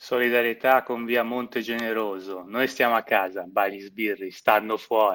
Solidarietà con via Monte Generoso. Noi stiamo a casa, Bali Sbirri stanno fuori.